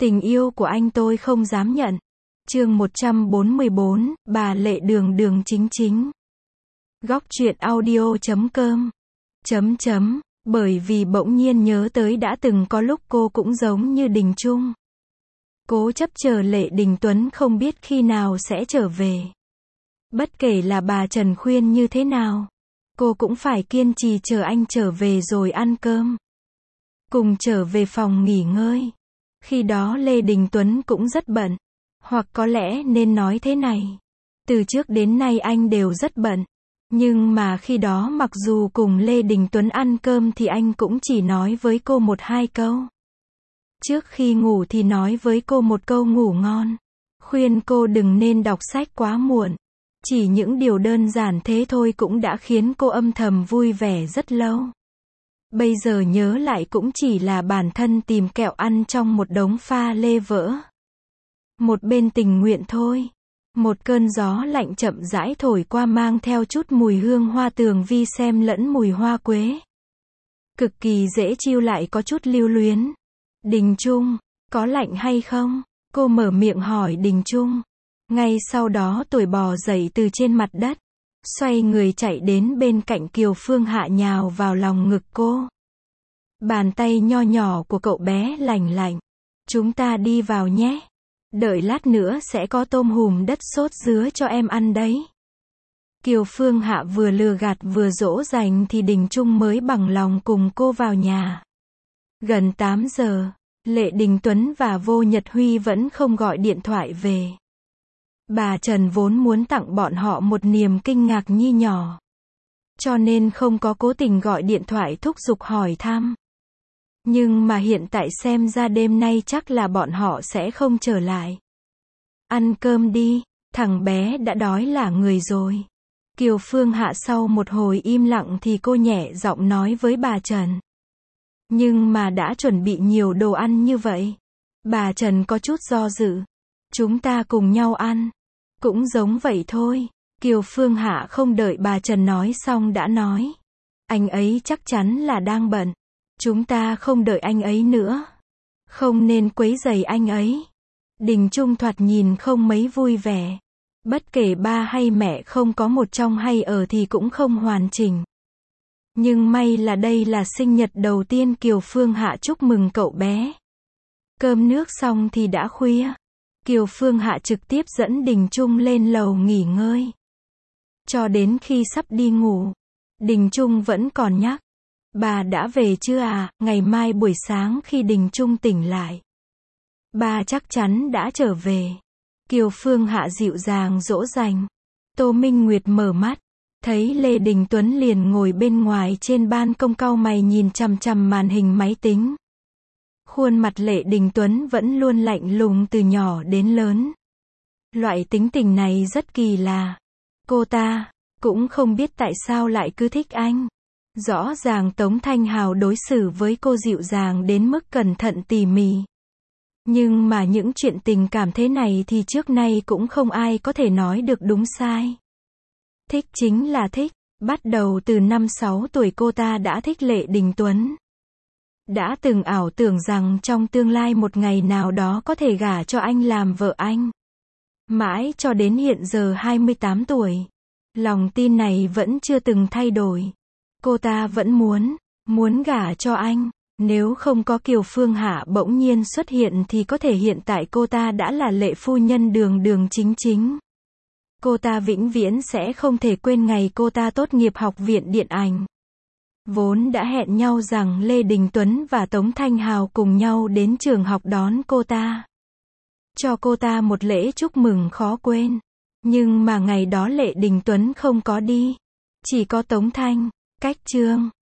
Tình yêu của anh tôi không dám nhận. Chương 144, bà Lệ đường đường chính chính. Góc truyện audio.com. Bởi vì bỗng nhiên nhớ tới đã từng có lúc cô cũng giống như Đình Trung. Cố chấp chờ Lệ Đình Tuấn không biết khi nào sẽ trở về. Bất kể là bà Trần khuyên như thế nào, cô cũng phải kiên trì chờ anh trở về rồi ăn cơm. Cùng trở về phòng nghỉ ngơi. Khi đó Lê Đình Tuấn cũng rất bận. Hoặc có lẽ nên nói thế này. Từ trước đến nay anh đều rất bận. Nhưng mà khi đó mặc dù cùng Lê Đình Tuấn ăn cơm thì anh cũng chỉ nói với cô 1-2 câu. Trước khi ngủ thì nói với cô một câu ngủ ngon. Khuyên cô đừng nên đọc sách quá muộn. Chỉ những điều đơn giản thế thôi cũng đã khiến cô âm thầm vui vẻ rất lâu. Bây giờ nhớ lại cũng chỉ là bản thân tìm kẹo ăn trong một đống pha lê vỡ. Một bên tình nguyện thôi. Một cơn gió lạnh chậm rãi thổi qua mang theo chút mùi hương hoa tường vi xem lẫn mùi hoa quế. Cực kỳ dễ chịu lại có chút lưu luyến. Đình Trung, có lạnh hay không? Cô mở miệng hỏi Đình Trung. Ngay sau đó tuổi bò dậy từ trên mặt đất. Xoay người chạy đến bên cạnh Kiều Phương Hạ nhào vào lòng ngực cô. Bàn tay nho nhỏ của cậu bé lành lạnh. Chúng ta đi vào nhé. Đợi lát nữa sẽ có tôm hùm đất sốt dứa cho em ăn đấy. Kiều Phương Hạ vừa lừa gạt vừa dỗ dành thì Đình Trung mới bằng lòng cùng cô vào nhà. Gần 8 giờ, Lệ Đình Tuấn và Vô Nhật Huy vẫn không gọi điện thoại về. Bà Trần vốn muốn tặng bọn họ một niềm kinh ngạc nhi nhỏ. Cho nên không có cố tình gọi điện thoại thúc giục hỏi thăm. Nhưng mà hiện tại xem ra đêm nay chắc là bọn họ sẽ không trở lại. Ăn cơm đi, thằng bé đã đói lả người rồi. Kiều Phương Hạ sau một hồi im lặng thì cô nhẹ giọng nói với bà Trần. Nhưng mà đã chuẩn bị nhiều đồ ăn như vậy. Bà Trần có chút do dự. Chúng ta cùng nhau ăn. Cũng giống vậy thôi. Kiều Phương Hạ không đợi bà Trần nói xong đã nói. Anh ấy chắc chắn là đang bận. Chúng ta không đợi anh ấy nữa. Không nên quấy rầy anh ấy. Đình Trung thoạt nhìn không mấy vui vẻ. Bất kể ba hay mẹ không có một trong hay ở thì cũng không hoàn chỉnh. Nhưng may là đây là sinh nhật đầu tiên Kiều Phương Hạ chúc mừng cậu bé. Cơm nước xong thì đã khuya. Kiều Phương Hạ trực tiếp dẫn Đình Trung lên lầu nghỉ ngơi. Cho đến khi sắp đi ngủ, Đình Trung vẫn còn nhắc. Bà đã về chưa à, ngày mai buổi sáng khi Đình Trung tỉnh lại. Bà chắc chắn đã trở về. Kiều Phương Hạ dịu dàng dỗ dành. Tô Minh Nguyệt mở mắt. Thấy Lê Đình Tuấn liền ngồi bên ngoài trên ban công cau mày nhìn chằm chằm màn hình máy tính. Khuôn mặt Lệ Đình Tuấn vẫn luôn lạnh lùng từ nhỏ đến lớn. Loại tính tình này rất kỳ lạ. Cô ta cũng không biết tại sao lại cứ thích anh. Rõ ràng Tống Thanh Hào đối xử với cô dịu dàng đến mức cẩn thận tỉ mỉ. Nhưng mà những chuyện tình cảm thế này thì trước nay cũng không ai có thể nói được đúng sai. Thích chính là thích. Bắt đầu từ năm 6 tuổi cô ta đã thích Lệ Đình Tuấn. Đã từng ảo tưởng rằng trong tương lai một ngày nào đó có thể gả cho anh làm vợ anh. Mãi cho đến hiện giờ 28 tuổi. Lòng tin này vẫn chưa từng thay đổi. Cô ta vẫn muốn gả cho anh. Nếu không có Kiều Phương Hạ bỗng nhiên xuất hiện thì có thể hiện tại cô ta đã là Lệ phu nhân đường đường chính chính. Cô ta vĩnh viễn sẽ không thể quên ngày cô ta tốt nghiệp học viện điện ảnh. Vốn đã hẹn nhau rằng Lê Đình Tuấn và Tống Thanh Hào cùng nhau đến trường học đón cô ta. Cho cô ta một lễ chúc mừng khó quên. Nhưng mà ngày đó Lệ Đình Tuấn không có đi. Chỉ có Tống Thanh, Cách Trương,